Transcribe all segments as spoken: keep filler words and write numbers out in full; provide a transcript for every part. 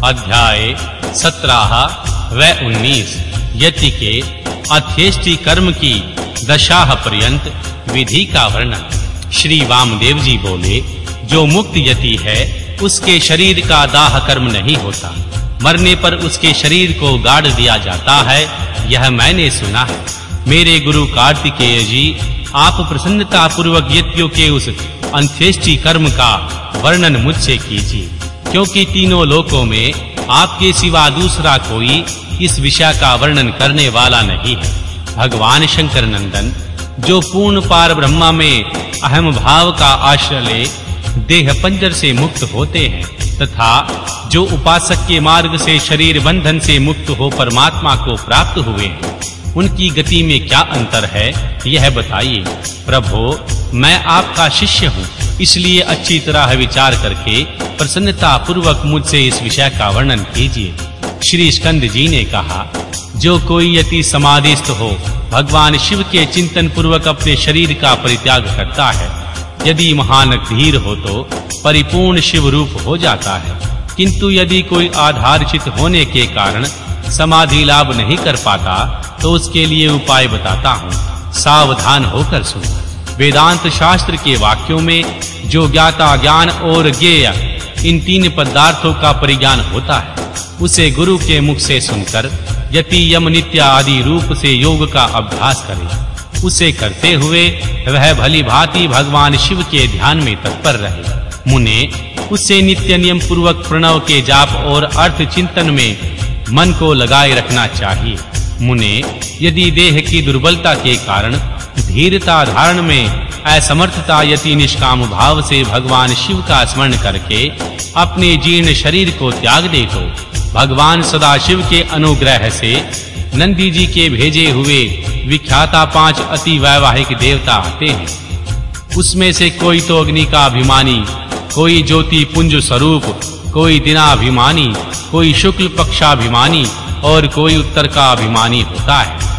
अध्याय सत्रह व उन्नीस। यति के अध्येष्टि कर्म की दशाह पर्यंत विधि का वर्णन। श्री वामदेव जी बोले, जो मुक्त यति है उसके शरीर का दाह कर्म नहीं होता, मरने पर उसके शरीर को गाड़ दिया जाता है, यह मैंने सुना है। मेरे गुरु कार्तिकेय जी, आप प्रसन्नता पूर्वक यतियों के उस अंत्येष्टि कर्म का वर्णन मुझसे कीजिए, क्योंकि तीनों लोकों में आपके सिवा दूसरा कोई इस विषय का वर्णन करने वाला नहीं है। भगवान शंकर नंदन, जो पूर्ण पार ब्रह्मा में अहम भाव का आश्रय ले देह पंजर से मुक्त होते हैं, तथा जो उपासक के मार्ग से शरीर बंधन से मुक्त हो परमात्मा को प्राप्त हुए हैं, उनकी गति में क्या अंतर है, यह बताइए। प्रभो, मैं आपका शिष्य हूँ, इसलिए अच्छी तरह विचार करके प्रसन्नता पूर्वक मुझसे इस विषय का वर्णन कीजिए। श्री स्कंद जी ने कहा, जो कोई यति समाधिस्थ हो भगवान शिव के चिंतन पूर्वक अपने शरीर का परित्याग करता है, यदि महान धीर हो तो परिपूर्ण शिव रूप हो जाता है, किंतु यदि कोई आधारचित होने के कारण समाधि लाभ नहीं कर पाता तो उसके लिए उपाय बताता हूँ, सावधान होकर सुनो। वेदांत शास्त्र के वाक्यों में जो ज्ञाता ज्ञान और ज्ञेय इन तीन पदार्थों का परिज्ञान होता है, उसे गुरु के मुख से सुनकर यति यम नित्य आदि रूप से योग का अभ्यास करे। उसे करते हुए वह भली भांति भगवान शिव के ध्यान में तत्पर रहे। मुने, उससे नित्य नियम पूर्वक प्रणव के जाप और अर्थ चिंतन में मन को लगाए रखना चाहिए। मुने, यदि देह की दुर्बलता के कारण धीरता धारण में असमर्थता यति निष्काम भाव से भगवान शिव का स्मरण करके अपने जीर्ण शरीर को त्याग दे तो भगवान सदाशिव के अनुग्रह से नंदी जी के भेजे हुए विख्याता पांच अति वैवाहिक देवता आते हैं। उसमें से कोई तो अग्नि का अभिमानी, कोई ज्योति पुंज स्वरूप, कोई दिनाभिमानी, कोई शुक्ल पक्षाभिमानी और कोई उत्तर का अभिमानी होता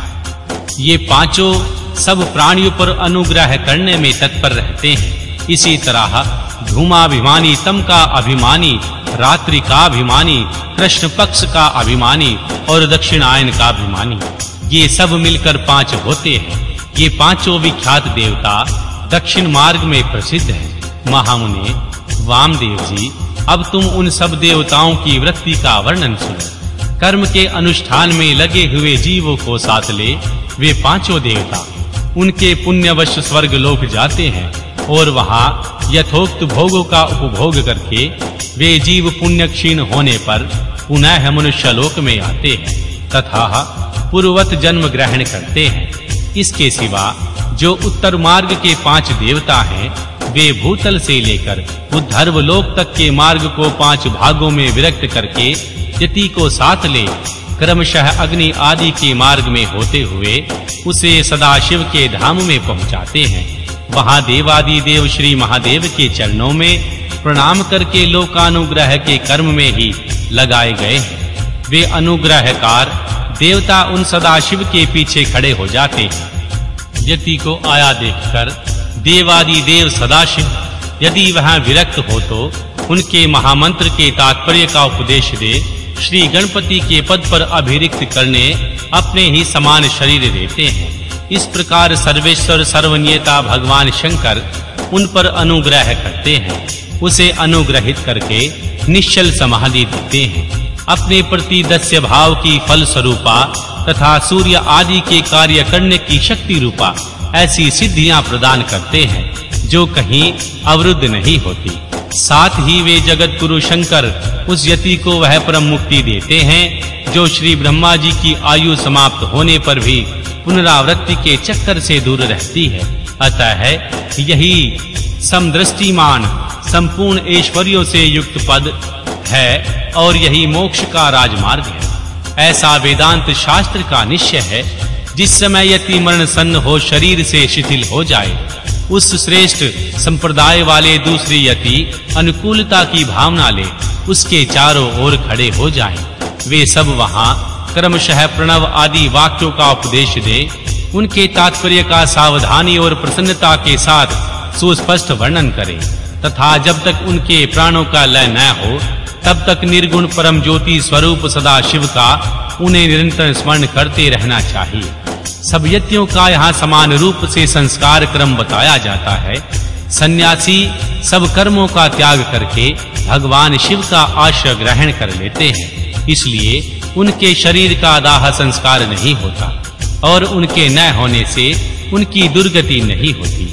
है। ये पांचों सब प्राणियों पर अनुग्रह करने में तत्पर रहते हैं। इसी तरह धूमाभिमानी, तम का अभिमानी, रात्रि का अभिमानी, कृष्ण पक्ष का अभिमानी और दक्षिणायन का अभिमानी, ये सब मिलकर पांच होते हैं। ये पांचों विख्यात देवता दक्षिण मार्ग में प्रसिद्ध हैं। महामुने वामदेव जी, अब तुम उन सब देवताओं की वृत्ति का वर्णन सुनो। कर्म के अनुष्ठान में लगे हुए जीवों को साथ ले वे पांचों देवता उनके पुण्यवश स्वर्ग लोक जाते हैं और वहां यथोक्त भोगों का उपभोग करके वे जीव पुण्य क्षीण होने पर पुनः मनुष्य लोक में आते हैं तथा पूर्ववत जन्म ग्रहण करते हैं। इसके सिवा जो उत्तर मार्ग के पांच देवता हैं, वे भूतल से लेकर उद्धर्व लोक तक के मार्ग को पांच भागों में विरक्त करके यति को साथ ले क्रमशः अग्नि आदि के मार्ग में होते हुए उसे सदाशिव के धाम में पहुंचाते हैं। वहां देवादि देव श्री महादेव के चरणों में प्रणाम करके लोकानुग्रह के कर्म में ही लगाए गए हैं। वे अनुग्रहकार देवता उन सदाशिव के पीछे खड़े हो जाते हैं। यति को आया देखकर देवादि देव सदाशिव यदि वहां विरक्त हो तो उनके महामंत्र के तात्पर्य का उपदेश दे श्री गणपति के पद पर अभिरिक्त करने अपने ही समान शरीर देते हैं। इस प्रकार सर्वेश्वर सर्वनियता भगवान शंकर उन पर अनुग्रह करते हैं। उसे अनुग्रहित करके निश्चल समाधि देते हैं। अपने प्रति दस्य भाव की फल स्वरूपा तथा सूर्य आदि के कार्य करने की शक्ति रूपा ऐसी सिद्धियां प्रदान करते हैं जो कहीं अवरुद्ध नहीं होती। साथ ही वे जगत गुरु शंकर उस यति को वह परम मुक्ति देते हैं जो श्री ब्रह्मा जी की आयु समाप्त होने पर भी पुनरावृत्ति के चक्कर से दूर रहती है। अतः यही समदृष्टिमान संपूर्ण ऐश्वर्यों से युक्त पद है और यही मोक्ष का राजमार्ग है। ऐसा वेदांत शास्त्र का निश्चय है। जिस समय यति मरण सन्न हो शरीर से शिथिल हो जाए, उस श्रेष्ठ संप्रदाय वाले दूसरी यति अनुकूलता की भावना ले उसके चारों ओर खड़े हो जाएं। वे सब वहां क्रमशः प्रणव आदि वाक्यों का उपदेश दे उनके तात्पर्य का सावधानी और प्रसन्नता के साथ सुस्पष्ट वर्णन करें तथा जब तक उनके प्राणों का लय न हो तब तक निर्गुण परम ज्योति स्वरूप सदा शिव का उन्हें निरंतर स्मरण करते रहना चाहिए। सब यतियों का यहाँ समान रूप से संस्कार क्रम बताया जाता है। सन्यासी सब कर्मों का त्याग करके भगवान शिव का आश्रय ग्रहण कर लेते हैं, इसलिए उनके शरीर का दाह संस्कार नहीं होता और उनके न होने से उनकी दुर्गति नहीं होती।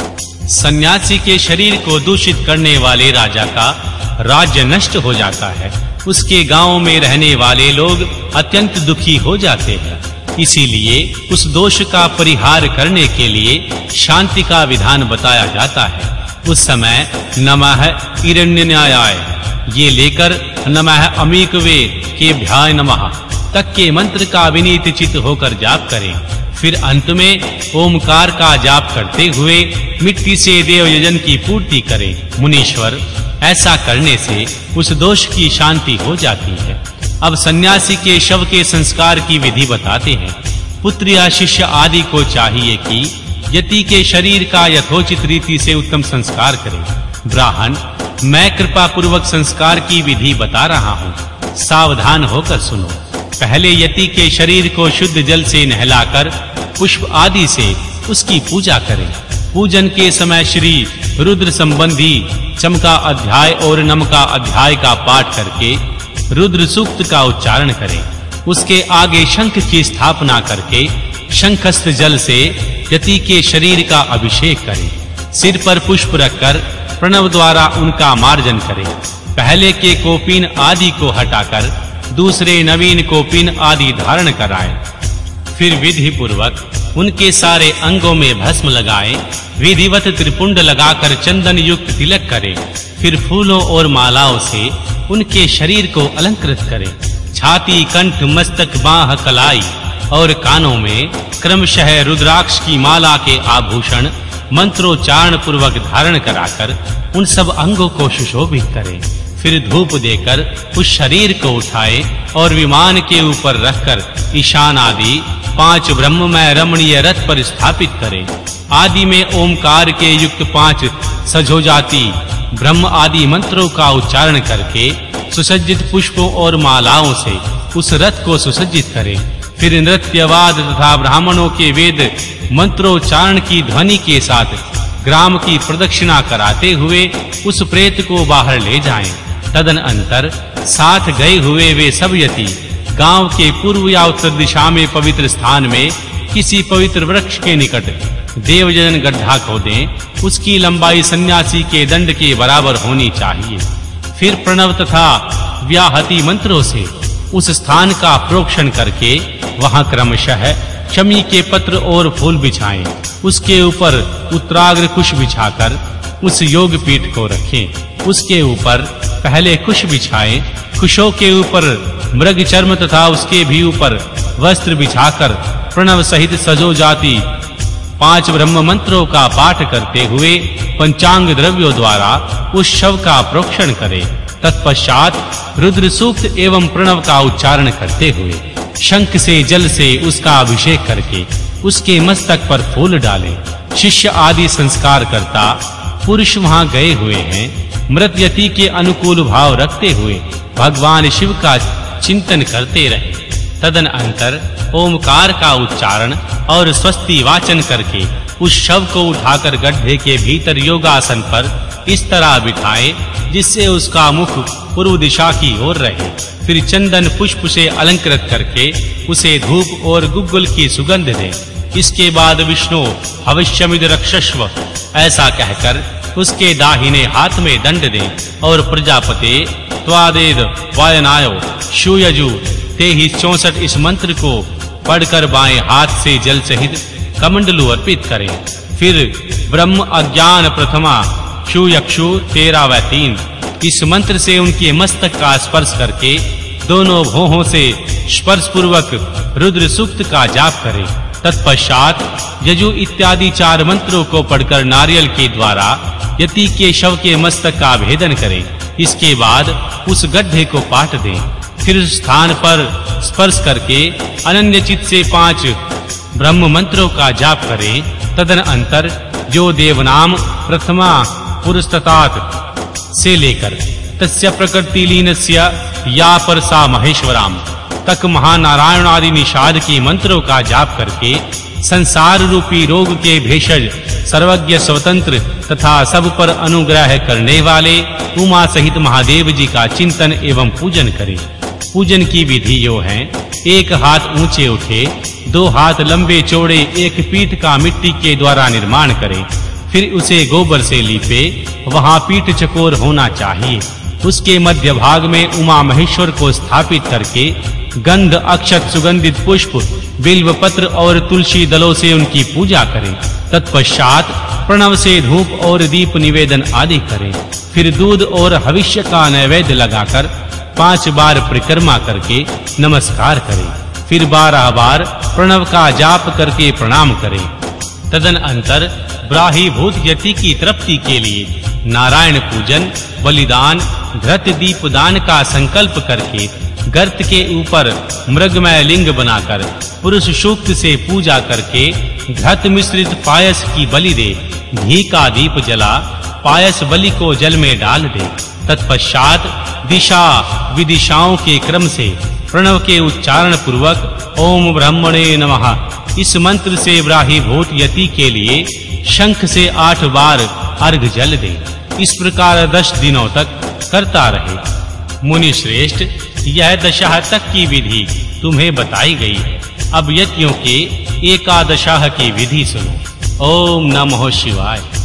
सन्यासी के शरीर को दूषित करने वाले राजा का राज्य नष्ट हो जाता है, उसके गांव में रहने वाले लोग अत्यंत दुखी हो जाते हैं। इसीलिए उस दोष का परिहार करने के लिए शांति का विधान बताया जाता है। उस समय नमः हिरण्यन्यायाय ये लेकर नमः अमीकवे के भ्याय नमः तक के मंत्र का विनीत चित्त होकर जाप करें। फिर अंत में ओमकार का जाप करते हुए मिट्टी से देव यजन की पूर्ति करें। मुनीश्वर, ऐसा करने से उस दोष की शांति हो जाती है। अब सन्यासी के शव के संस्कार की विधि बताते हैं। पुत्र या शिष्य आदि को चाहिए कि यति के शरीर का यथोचित रीति से उत्तम संस्कार करें। ब्राह्मण, मैं कृपा पूर्वक संस्कार की विधि बता रहा हूँ, सावधान होकर सुनो। पहले यति के शरीर को शुद्ध जल से नहलाकर पुष्प आदि से उसकी पूजा करें। पूजन के समय श्री रुद्र संबंधी चम का अध्याय और नम का अध्याय का पाठ करके रुद्र सूक्त का उच्चारण करें। उसके आगे शंख की स्थापना करके शंखस्थ जल से यति के शरीर का अभिषेक करें। सिर पर पुष्प रखकर प्रणव द्वारा उनका मार्जन करें। पहले के कोपिन आदि को हटाकर दूसरे नवीन कोपिन आदि धारण कराएं। फिर विधि पूर्वक उनके सारे अंगों में भस्म लगाएं। विधिवत त्रिपुंड लगाकर चंदन युक्त तिलक करें। फिर फूलों और मालाओं से उनके शरीर को अलंकृत करें। छाती, कंठ, मस्तक, बाह, कलाई और कानों में क्रमशः रुद्राक्ष की माला के आभूषण मंत्रोच्चारण पूर्वक धारण कराकर उन सब अंगों को सुशोभित करें। फिर धूप देकर उस शरीर को उठाएं और विमान के ऊपर रखकर ईशान आदि पांच ब्रह्ममय रमणीय रथ पर स्थापित करें। आदि में ओमकार के युक्त पांच सजोजाति ब्रह्म आदि मंत्रों का उच्चारण करके सुसज्जित पुष्पों और मालाओं से उस रथ को सुसज्जित करें। फिर नृत्यवाद तथा ब्राह्मणों के वेद मंत्रोच्चारण की ध्वनि के साथ ग्राम की प्रदक्षिणा कराते हुए उस प्रेत को बाहर ले जाएं। तदनंतर साथ गए हुए वे सब यति गांव के पूर्व या उत्तर दिशा में पवित्र स्थान में किसी पवित्र वृक्ष के निकट देवजन गड्ढा खोदें। उसकी लंबाई सन्यासी के दंड के बराबर होनी चाहिए। फिर प्रणव तथा व्याहति मंत्रों से उस स्थान का प्रोक्षण करके वहां क्रमशः शमी के पत्र और फूल बिछाएं। उसके ऊपर उत्तराग्र कुश बिछाकर उस योग पीठ को रखें। उसके ऊपर पहले कुश बिछाएं। कुशों के ऊपर मृग चर्म तथा उसके भी ऊपर वस्त्र बिछाकर प्रणव सहित सजो जाति पांच ब्रह्म मंत्रों का पाठ करते हुए पंचांग द्रव्यों द्वारा उस शव का प्रोक्षण करें। तत्पश्चात रुद्र सूक्त एवं प्रणव का उच्चारण करते हुए शंख से जल से उसका अभिषेक करके उसके मस्तक पर फूल डालें। शिष्य आदि संस्कार करता पुरुष वहां गए हुए हैं। मृत यति के अनुकूल भाव रखते हुए भगवान शिव का चिंतन करते रहे। तदनंतर ओमकार का उच्चारण और स्वस्ति वाचन करके उस शव को उठाकर गड्ढे के भीतर योगासन पर इस तरह बिठाएं जिससे उसका मुख पूर्व दिशा की ओर रहे। फिर चंदन पुष्प से अलंकृत करके उसे धूप और गुग्गुल की सुगंध दें। इसके बाद विष्णु हविष्यमिद रक्षस्व ऐसा कहकर उसके दाहिने हाथ में दंड दें और प्रजापते त्वादेद वायनायो शूयजु ते ही चौसठ इस मंत्र को पढ़कर बाएं हाथ से जल सहित कमंडलू अर्पित करें। फिर ब्रह्म अज्ञान प्रथमा शूयक्षु तेरह व तीन इस मंत्र से उनके मस्तक का स्पर्श करके दोनों भौहों से स्पर्श पूर्वक रुद्र सूक्त का जाप करें। तत्पश्चात यजु इत्यादि चार मंत्रों को पढ़कर नारियल के द्वारा यति के शव के मस्तक का भेदन करें। इसके बाद उस गड्ढे को पाट दें। फिर उस स्थान पर स्पर्श करके अनन्य चित्त से पांच ब्रह्म मंत्रों का जाप करें। तदनंतर जो देवनाम प्रथमा पुरस्ततात से लेकर तस्य प्रकृति लीनस्य या परसा महेश्वराम तक महानारायण आदि निषाद के मंत्रों का जाप करके संसार रूपी रोग के भेषज सर्वज्ञ स्वतंत्र तथा सब पर अनुग्रह करने वाले उमा सहित महादेव जी का चिंतन एवं पूजन करें। पूजन की विधि यो है, एक हाथ ऊंचे उठे, दो हाथ लंबे चौड़े एक पीठ का मिट्टी के द्वारा निर्माण करें, फिर उसे गोबर से लीपे, वहां पीठ चकोर होना चाहिए। उसके मध्य भाग में उमा महेश्वर को स्थापित करके गंध अक्षत सुगंधित पुष्प बिल्व पत्र और तुलसी दलों से उनकी पूजा करें। तत्पश्चात प्रणव से धूप और दीप निवेदन आदि करें। फिर दूध और हविष्य का नैवेद्य लगाकर पांच बार परिक्रमा करके नमस्कार करें। फिर बारह बार प्रणव का जाप करके प्रणाम करें। तदन अंतर ब्राहीभूत यति की तृप्ति के लिए नारायण पूजन, बलिदान, घृत दीप दान का संकल्प करके गर्त के ऊपर मृगमय लिंग बनाकर पुरुष सूक्त से पूजा करके घृत मिश्रित पायस की बलि दे। घी का दीप जला पायस बलि को जल में डाल दे। तत्पश्चात दिशा विदिशाओं के क्रम से प्रणव के उच्चारण पूर्वक ओम ब्रह्मणे नमः इस मंत्र से ब्राहीभूत यति के लिए शंख से आठ बार अर्घ जल दे। इस प्रकार दस दिनों तक करता रहे। मुनि श्रेष्ठ, यह दशा तक की विधि तुम्हें बताई गई है। अब यज्ञों के एकादशाह की विधि सुनो। ओम नमः शिवाय।